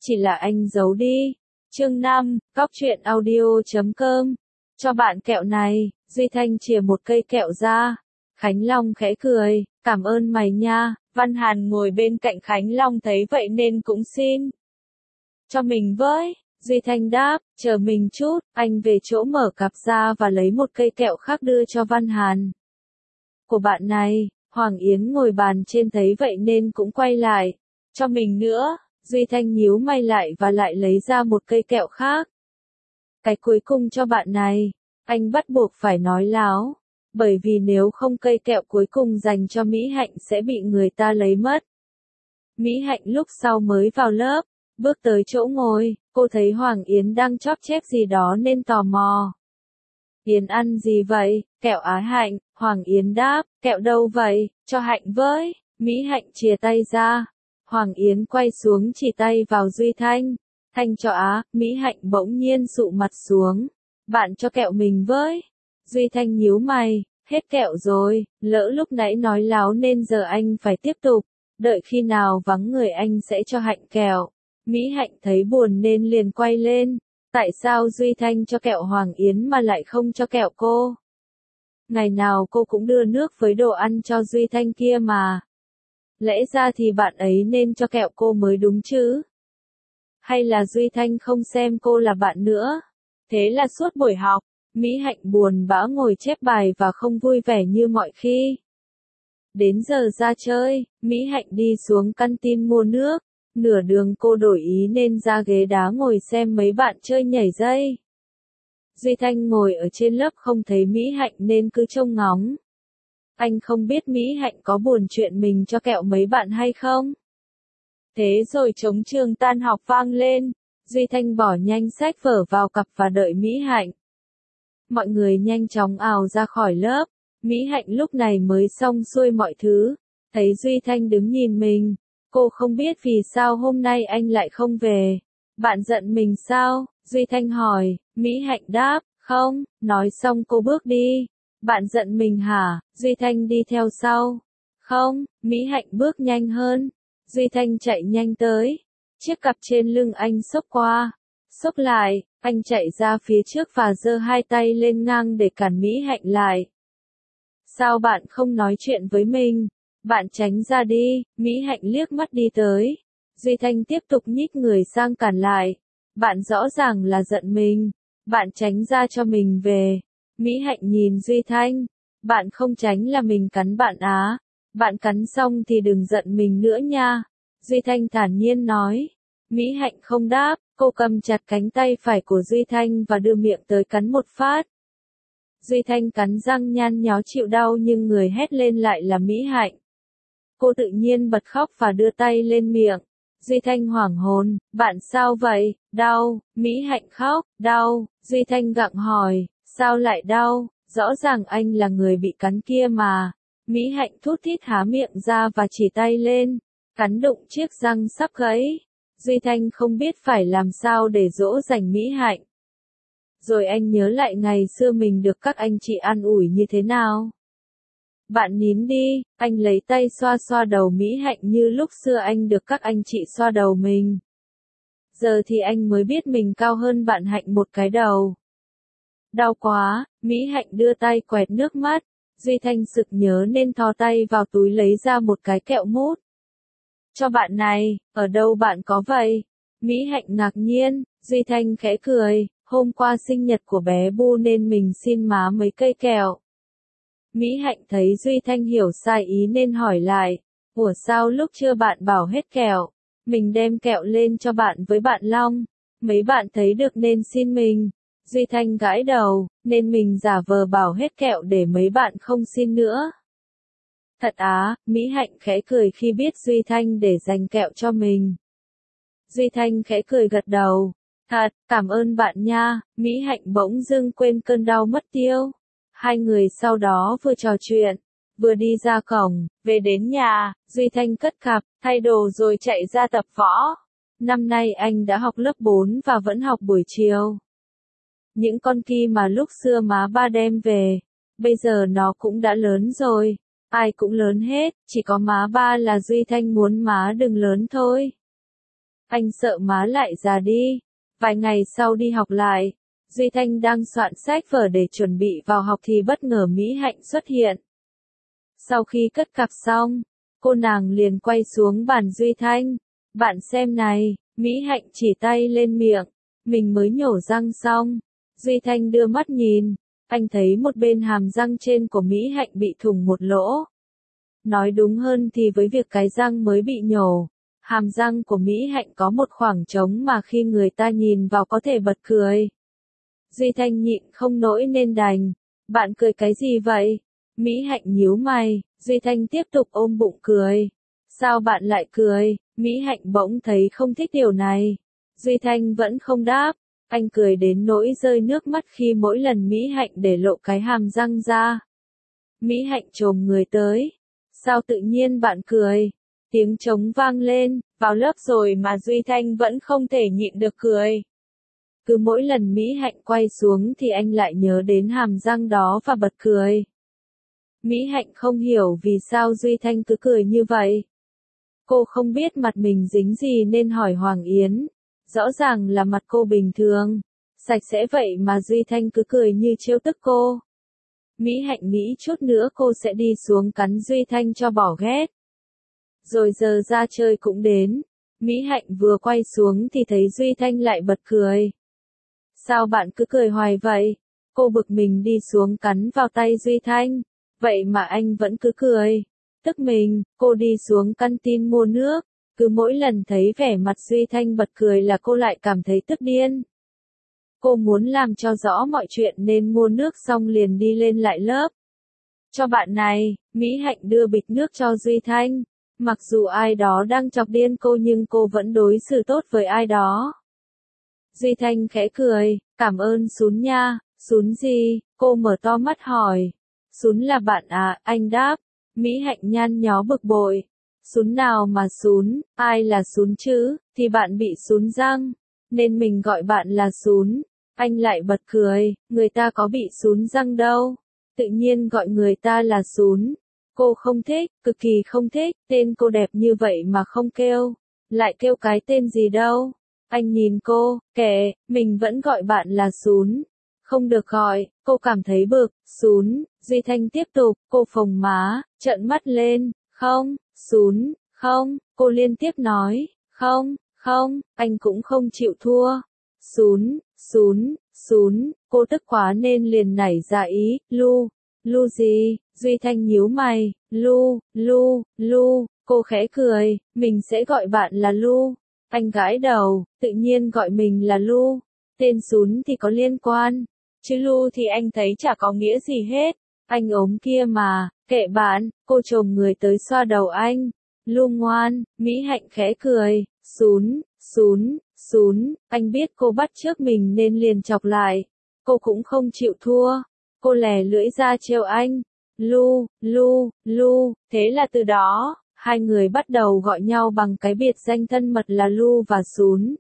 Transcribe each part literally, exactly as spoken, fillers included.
chỉ là anh giấu đi. Chương năm, Cóc truyện audio chấm com. Cho bạn kẹo này, Duy Thanh chìa một cây kẹo ra. Khánh Long khẽ cười, cảm ơn mày nha. Văn Hàn ngồi bên cạnh Khánh Long thấy vậy nên cũng xin. Cho mình với. Duy Thanh đáp, chờ mình chút, anh về chỗ mở cặp ra và lấy một cây kẹo khác đưa cho Văn Hàn. Của bạn này, Hoàng Yến ngồi bàn trên thấy vậy nên cũng quay lại. Cho mình nữa, Duy Thanh nhíu mày lại và lại lấy ra một cây kẹo khác. Cái cuối cùng cho bạn này, anh bắt buộc phải nói láo, bởi vì nếu không cây kẹo cuối cùng dành cho Mỹ Hạnh sẽ bị người ta lấy mất. Mỹ Hạnh lúc sau mới vào lớp, bước tới chỗ ngồi, cô thấy Hoàng Yến đang chóp chép gì đó nên tò mò. Yến ăn gì vậy? Kẹo á Hạnh, Hoàng Yến đáp, kẹo đâu vậy? Cho Hạnh với. Mỹ Hạnh chìa tay ra. Hoàng Yến quay xuống chỉ tay vào Duy Thanh. Thanh cho á, Mỹ Hạnh bỗng nhiên sụ mặt xuống. Bạn cho kẹo mình với. Duy Thanh nhíu mày, hết kẹo rồi, lỡ lúc nãy nói láo nên giờ anh phải tiếp tục. Đợi khi nào vắng người anh sẽ cho Hạnh kẹo. Mỹ Hạnh thấy buồn nên liền quay lên. Tại sao Duy Thanh cho kẹo Hoàng Yến mà lại không cho kẹo cô? Ngày nào cô cũng đưa nước với đồ ăn cho Duy Thanh kia mà. Lẽ ra thì bạn ấy nên cho kẹo cô mới đúng chứ? Hay là Duy Thanh không xem cô là bạn nữa? Thế là suốt buổi học, Mỹ Hạnh buồn bã ngồi chép bài và không vui vẻ như mọi khi. Đến giờ ra chơi, Mỹ Hạnh đi xuống căn tin mua nước. Nửa đường cô đổi ý nên ra ghế đá ngồi xem mấy bạn chơi nhảy dây. Duy Thanh ngồi ở trên lớp không thấy Mỹ Hạnh nên cứ trông ngóng. Anh không biết Mỹ Hạnh có buồn chuyện mình cho kẹo mấy bạn hay không? Thế rồi trống trường tan học vang lên, Duy Thanh bỏ nhanh sách vở vào cặp và đợi Mỹ Hạnh. Mọi người nhanh chóng ào ra khỏi lớp, Mỹ Hạnh lúc này mới xong xuôi mọi thứ, thấy Duy Thanh đứng nhìn mình. Cô không biết vì sao hôm nay anh lại không về. Bạn giận mình sao? Duy Thanh hỏi. Mỹ Hạnh đáp, không, nói xong cô bước đi. Bạn giận mình hả? Duy Thanh đi theo sau. Không, Mỹ Hạnh bước nhanh hơn. Duy Thanh chạy nhanh tới. Chiếc cặp trên lưng anh xốc qua. Xốc lại, anh chạy ra phía trước và giơ hai tay lên ngang để cản Mỹ Hạnh lại. Sao bạn không nói chuyện với mình? Bạn tránh ra đi, Mỹ Hạnh liếc mắt đi tới. Duy Thanh tiếp tục nhích người sang cản lại. Bạn rõ ràng là giận mình. Bạn tránh ra cho mình về. Mỹ Hạnh nhìn Duy Thanh. Bạn không tránh là mình cắn bạn á. Bạn cắn xong thì đừng giận mình nữa nha. Duy Thanh thản nhiên nói. Mỹ Hạnh không đáp, cô cầm chặt cánh tay phải của Duy Thanh và đưa miệng tới cắn một phát. Duy Thanh cắn răng nhăn nhó chịu đau nhưng người hét lên lại là Mỹ Hạnh. Cô tự nhiên bật khóc và đưa tay lên miệng. Duy Thanh hoảng hồn, bạn sao vậy, đau, Mỹ Hạnh khóc, đau, Duy Thanh gặng hỏi, sao lại đau, rõ ràng anh là người bị cắn kia mà. Mỹ Hạnh thút thít há miệng ra và chỉ tay lên, cắn đụng chiếc răng sắp gãy. Duy Thanh không biết phải làm sao để dỗ dành Mỹ Hạnh. Rồi anh nhớ lại ngày xưa mình được các anh chị an ủi như thế nào. Bạn nín đi, anh lấy tay xoa xoa đầu Mỹ Hạnh như lúc xưa anh được các anh chị xoa đầu mình. Giờ thì anh mới biết mình cao hơn bạn Hạnh một cái đầu. Đau quá, Mỹ Hạnh đưa tay quẹt nước mắt, Duy Thanh sực nhớ nên thò tay vào túi lấy ra một cái kẹo mút. Cho bạn này, ở đâu bạn có vậy? Mỹ Hạnh ngạc nhiên, Duy Thanh khẽ cười, hôm qua sinh nhật của bé Bu nên mình xin má mấy cây kẹo. Mỹ Hạnh thấy Duy Thanh hiểu sai ý nên hỏi lại, ủa sao lúc chưa bạn bảo hết kẹo, mình đem kẹo lên cho bạn với bạn Long, mấy bạn thấy được nên xin mình. Duy Thanh gãi đầu, nên mình giả vờ bảo hết kẹo để mấy bạn không xin nữa. Thật á, Mỹ Hạnh khẽ cười khi biết Duy Thanh để dành kẹo cho mình. Duy Thanh khẽ cười gật đầu, thật, cảm ơn bạn nha, Mỹ Hạnh bỗng dưng quên cơn đau mất tiêu. Hai người sau đó vừa trò chuyện, vừa đi ra cổng, về đến nhà, Duy Thanh cất cặp, thay đồ rồi chạy ra tập võ. Năm nay anh đã học lớp bốn và vẫn học buổi chiều. Những con kia mà lúc xưa má ba đem về, bây giờ nó cũng đã lớn rồi, ai cũng lớn hết, chỉ có má ba là Duy Thanh muốn má đừng lớn thôi. Anh sợ má lại già đi. Vài ngày sau đi học lại, Duy Thanh đang soạn sách vở để chuẩn bị vào học thì bất ngờ Mỹ Hạnh xuất hiện. Sau khi cất cặp xong, cô nàng liền quay xuống bàn Duy Thanh. Bạn xem này, Mỹ Hạnh chỉ tay lên miệng, mình mới nhổ răng xong. Duy Thanh đưa mắt nhìn, anh thấy một bên hàm răng trên của Mỹ Hạnh bị thủng một lỗ. Nói đúng hơn thì với việc cái răng mới bị nhổ, hàm răng của Mỹ Hạnh có một khoảng trống mà khi người ta nhìn vào có thể bật cười. Duy Thanh nhịn không nổi nên đành. Bạn cười cái gì vậy? Mỹ Hạnh nhíu mày, Duy Thanh tiếp tục ôm bụng cười. Sao bạn lại cười? Mỹ Hạnh bỗng thấy không thích điều này. Duy Thanh vẫn không đáp. Anh cười đến nỗi rơi nước mắt khi mỗi lần Mỹ Hạnh để lộ cái hàm răng ra. Mỹ Hạnh chồm người tới. Sao tự nhiên bạn cười? Tiếng trống vang lên, vào lớp rồi mà Duy Thanh vẫn không thể nhịn được cười. Cứ mỗi lần Mỹ Hạnh quay xuống thì anh lại nhớ đến hàm răng đó và bật cười. Mỹ Hạnh không hiểu vì sao Duy Thanh cứ cười như vậy. Cô không biết mặt mình dính gì nên hỏi Hoàng Yến. Rõ ràng là mặt cô bình thường, sạch sẽ vậy mà Duy Thanh cứ cười như trêu tức cô. Mỹ Hạnh nghĩ chút nữa cô sẽ đi xuống cắn Duy Thanh cho bỏ ghét. Rồi giờ ra chơi cũng đến. Mỹ Hạnh vừa quay xuống thì thấy Duy Thanh lại bật cười. Sao bạn cứ cười hoài vậy? Cô bực mình đi xuống cắn vào tay Duy Thanh. Vậy mà anh vẫn cứ cười. Tức mình, cô đi xuống canteen mua nước. Cứ mỗi lần thấy vẻ mặt Duy Thanh bật cười là cô lại cảm thấy tức điên. Cô muốn làm cho rõ mọi chuyện nên mua nước xong liền đi lên lại lớp. Cho bạn này, Mỹ Hạnh đưa bịch nước cho Duy Thanh. Mặc dù ai đó đang chọc điên cô nhưng cô vẫn đối xử tốt với ai đó. Duy Thanh khẽ cười, cảm ơn Sún nha. Sún gì? Cô mở to mắt hỏi. Sún là bạn à? Anh đáp. Mỹ Hạnh nhăn nhó bực bội. Sún nào mà Sún, ai là Sún chứ? Thì bạn bị sún răng, nên mình gọi bạn là Sún. Anh lại bật cười, người ta có bị sún răng đâu. Tự nhiên gọi người ta là Sún. Cô không thích, cực kỳ không thích, tên cô đẹp như vậy mà không kêu. Lại kêu cái tên gì đâu. Anh nhìn cô, kệ, mình vẫn gọi bạn là Sún. Không được gọi, cô cảm thấy bực, Sún. Duy Thanh tiếp tục, cô phồng má, trợn mắt lên, không, Sún, không, cô liên tiếp nói, không, không, anh cũng không chịu thua. Sún, Sún, Sún, cô tức quá nên liền nảy ra ý, Lu, Lu gì? Duy Thanh nhíu mày, Lu, Lu, Lu, cô khẽ cười, mình sẽ gọi bạn là Lu. Anh gãi đầu, tự nhiên gọi mình là Lu. Tên Sún thì có liên quan, chứ Lu thì anh thấy chả có nghĩa gì hết. Anh ốm kia mà, kệ bạn, cô chồm người tới xoa đầu anh. Lu ngoan, Mỹ Hạnh khẽ cười, Sún, Sún, Sún, anh biết cô bắt chước mình nên liền chọc lại. Cô cũng không chịu thua. Cô lè lưỡi ra trêu anh. Lu, Lu, Lu, thế là từ đó, hai người bắt đầu gọi nhau bằng cái biệt danh thân mật là Lu và Sún.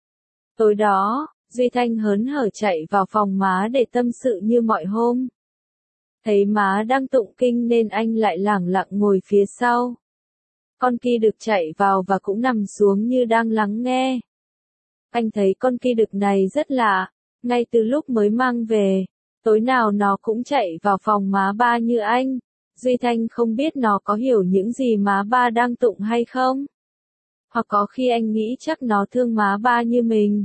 Tối đó, Duy Thanh hớn hở chạy vào phòng má để tâm sự như mọi hôm. Thấy má đang tụng kinh nên anh lại lẳng lặng ngồi phía sau. Con ki đực chạy vào và cũng nằm xuống như đang lắng nghe. Anh thấy con ki đực này rất lạ, ngay từ lúc mới mang về, tối nào nó cũng chạy vào phòng má ba như anh. Duy Thanh không biết nó có hiểu những gì má ba đang tụng hay không. Hoặc có khi anh nghĩ chắc nó thương má ba như mình.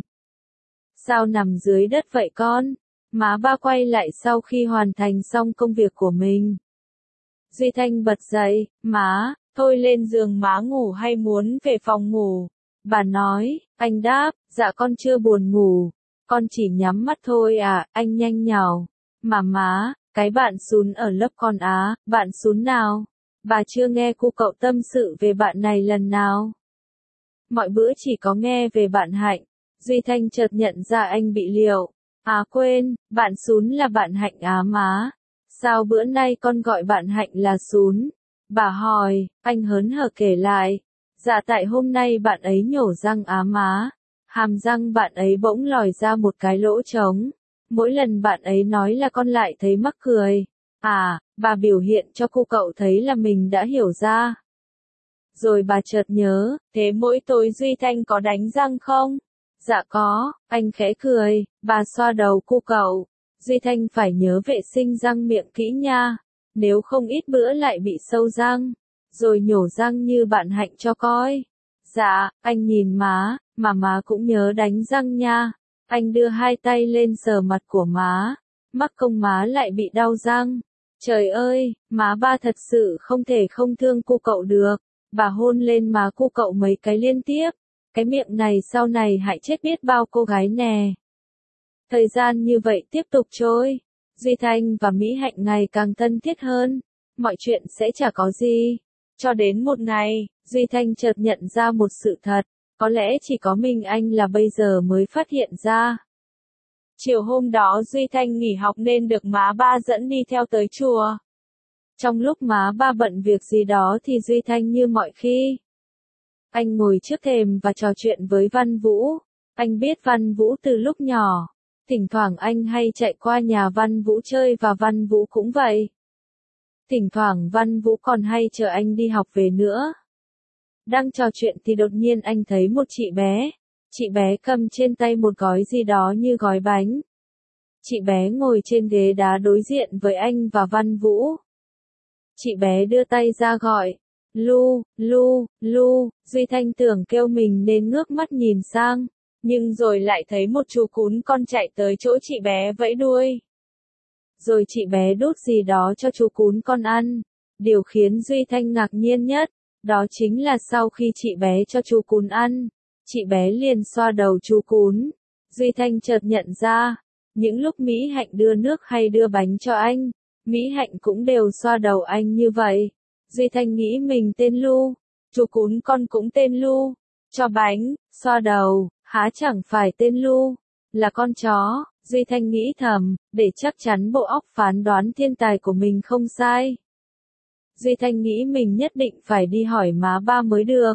Sao nằm dưới đất vậy con? Má ba quay lại sau khi hoàn thành xong công việc của mình. Duy Thanh bật dậy, má, thôi lên giường má ngủ hay muốn về phòng ngủ? Bà nói, anh đáp, dạ con chưa buồn ngủ, con chỉ nhắm mắt thôi à, anh nhanh nhào. Mà má, cái bạn Sún ở lớp con á, bạn Sún nào? Bà chưa nghe cô cậu tâm sự về bạn này lần nào. Mọi bữa chỉ có nghe về bạn Hạnh. Duy Thanh chợt nhận ra anh bị liệu. À quên, bạn Sún là bạn Hạnh á má. Sao bữa nay con gọi bạn Hạnh là Sún? Bà hỏi, anh hớn hở kể lại. Dạ tại hôm nay bạn ấy nhổ răng á má. Hàm răng bạn ấy bỗng lòi ra một cái lỗ trống. Mỗi lần bạn ấy nói là con lại thấy mắc cười. À, bà biểu hiện cho cô cậu thấy là mình đã hiểu ra. Rồi bà chợt nhớ, thế mỗi tối Duy Thanh có đánh răng không? Dạ có, anh khẽ cười, bà xoa đầu cu cậu. Duy Thanh phải nhớ vệ sinh răng miệng kỹ nha, nếu không ít bữa lại bị sâu răng, rồi nhổ răng như bạn Hạnh cho coi. Dạ, anh nhìn má, mà má cũng nhớ đánh răng nha. Anh đưa hai tay lên sờ mặt của má, mắc công má lại bị đau răng. Trời ơi, má ba thật sự không thể không thương cu cậu được. Bà hôn lên má cu cậu mấy cái liên tiếp. Cái miệng này sau này hại chết biết bao cô gái nè. Thời gian như vậy tiếp tục trôi. Duy Thanh và Mỹ Hạnh ngày càng thân thiết hơn. Mọi chuyện sẽ chả có gì. Cho đến một ngày, Duy Thanh chợt nhận ra một sự thật. Có lẽ chỉ có mình anh là bây giờ mới phát hiện ra. Chiều hôm đó Duy Thanh nghỉ học nên được má ba dẫn đi theo tới chùa. Trong lúc má ba bận việc gì đó thì Duy Thanh như mọi khi. Anh ngồi trước thềm và trò chuyện với Văn Vũ. Anh biết Văn Vũ từ lúc nhỏ. Thỉnh thoảng anh hay chạy qua nhà Văn Vũ chơi và Văn Vũ cũng vậy. Thỉnh thoảng Văn Vũ còn hay chờ anh đi học về nữa. Đang trò chuyện thì đột nhiên anh thấy một chị bé. Chị bé cầm trên tay một gói gì đó như gói bánh. Chị bé ngồi trên ghế đá đối diện với anh và Văn Vũ. Chị bé đưa tay ra gọi. Lu, Lu, Lu, Duy Thanh tưởng kêu mình nên ngước mắt nhìn sang. Nhưng rồi lại thấy một chú cún con chạy tới chỗ chị bé vẫy đuôi. Rồi chị bé đút gì đó cho chú cún con ăn. Điều khiến Duy Thanh ngạc nhiên nhất, đó chính là sau khi chị bé cho chú cún ăn, chị bé liền xoa đầu chú cún. Duy Thanh chợt nhận ra, những lúc Mỹ Hạnh đưa nước hay đưa bánh cho anh, Mỹ Hạnh cũng đều xoa đầu anh như vậy. Duy Thanh nghĩ mình tên Lu, chú cún con cũng tên Lu, cho bánh, xoa đầu, há chẳng phải tên Lu, là con chó. Duy Thanh nghĩ thầm, để chắc chắn bộ óc phán đoán thiên tài của mình không sai. Duy Thanh nghĩ mình nhất định phải đi hỏi má ba mới được.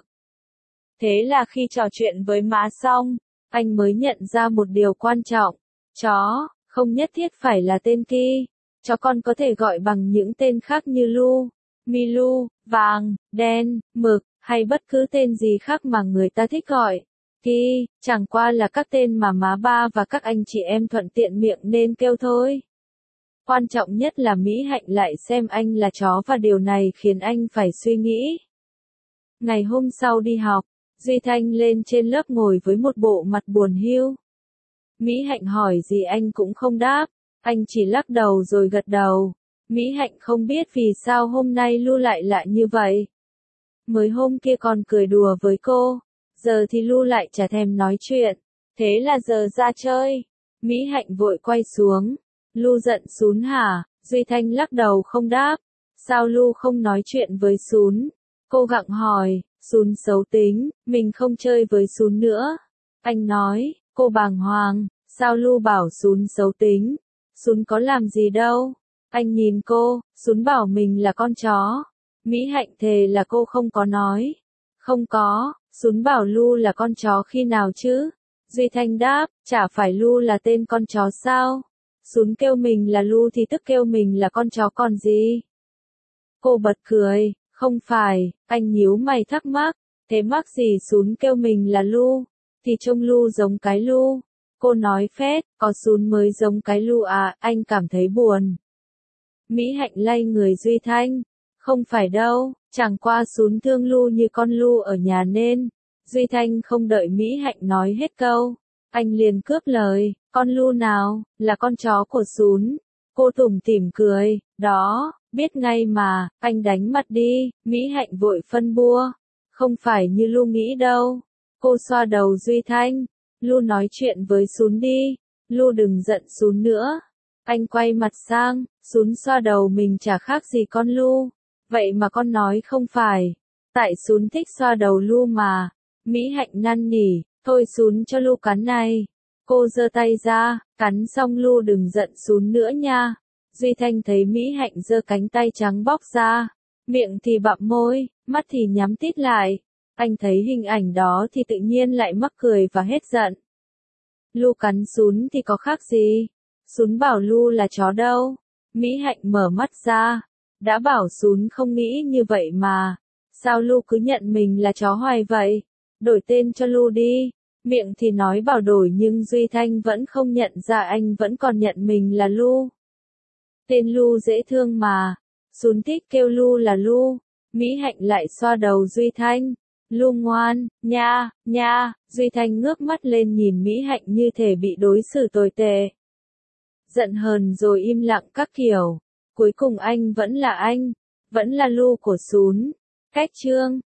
Thế là khi trò chuyện với má xong, anh mới nhận ra một điều quan trọng. Chó, không nhất thiết phải là tên Ki. Chó con có thể gọi bằng những tên khác như Lu, Milu, vàng, đen, mực, hay bất cứ tên gì khác mà người ta thích gọi. Ki, chẳng qua là các tên mà má ba và các anh chị em thuận tiện miệng nên kêu thôi. Quan trọng nhất là Mỹ Hạnh lại xem anh là chó và điều này khiến anh phải suy nghĩ. Ngày hôm sau đi học, Duy Thanh lên trên lớp ngồi với một bộ mặt buồn hiu. Mỹ Hạnh hỏi gì anh cũng không đáp, anh chỉ lắc đầu rồi gật đầu. Mỹ Hạnh không biết vì sao hôm nay Lu lại lại như vậy. Mới hôm kia còn cười đùa với cô, giờ thì Lu lại chả thèm nói chuyện. Thế là giờ ra chơi. Mỹ Hạnh vội quay xuống. Lu giận Sún hả? Duy Thanh lắc đầu không đáp. Sao Lu không nói chuyện với Sún? Cô gặng hỏi. Sún xấu tính, mình không chơi với Sún nữa. Anh nói. Cô bàng hoàng. Sao Lu bảo Sún xấu tính? Sún có làm gì đâu. Anh nhìn cô. Sún bảo mình là con chó. Mỹ Hạnh thề là cô không có nói. Không có. Sún bảo Lu là con chó khi nào chứ? Duy Thanh đáp. Chả phải Lu là tên con chó sao? Sún kêu mình là Lu thì tức kêu mình là con chó còn gì? Cô bật cười. Không phải. Anh nhíu mày thắc mắc. Thế mắc gì Sún kêu mình là Lu? Thì trông Lu giống cái Lu. Cô nói phét. Có Sún mới giống cái Lu à? Anh cảm thấy buồn. Mỹ Hạnh lay người Duy Thanh. Không phải đâu. Chẳng qua Sún thương Lu như con Lu ở nhà nên. Duy Thanh không đợi Mỹ Hạnh nói hết câu. Anh liền cướp lời. Con Lu nào? Là con chó của Sún. Cô tủm tỉm cười. Đó, biết ngay mà. Anh đánh mặt đi. Mỹ Hạnh vội phân bua. Không phải như Lu nghĩ đâu. Cô xoa đầu Duy Thanh. Lu nói chuyện với Sún đi. Lu đừng giận Sún nữa. Anh quay mặt sang. Sún xoa đầu mình chả khác gì con Lu. Vậy mà con nói không phải. Tại Sún thích xoa đầu Lu mà. Mỹ Hạnh năn nỉ. Thôi Sún cho Lu cắn này. Cô giơ tay ra. Cắn xong Lu đừng giận Sún nữa nha. Duy Thanh thấy Mỹ Hạnh giơ cánh tay trắng bóc ra. Miệng thì bặm môi. Mắt thì nhắm tít lại. Anh thấy hình ảnh đó thì tự nhiên lại mắc cười và hết giận. Lu cắn Sún thì có khác gì? Sún bảo Lu là chó đâu. Mỹ Hạnh mở mắt ra. Đã bảo Sún không nghĩ như vậy mà. Sao Lu cứ nhận mình là chó hoài vậy? Đổi tên cho Lu đi. Miệng thì nói bảo đổi nhưng Duy Thanh vẫn không nhận ra anh vẫn còn nhận mình là Lu. Tên Lu dễ thương mà. Sún tít kêu Lu là Lu. Mỹ Hạnh lại xoa đầu Duy Thanh. Lu ngoan, nha, nha. Duy Thanh ngước mắt lên nhìn Mỹ Hạnh như thể bị đối xử tồi tệ. Giận hờn rồi im lặng các kiểu. Cuối cùng anh vẫn là anh. Vẫn là Lu của Sún. Cách chương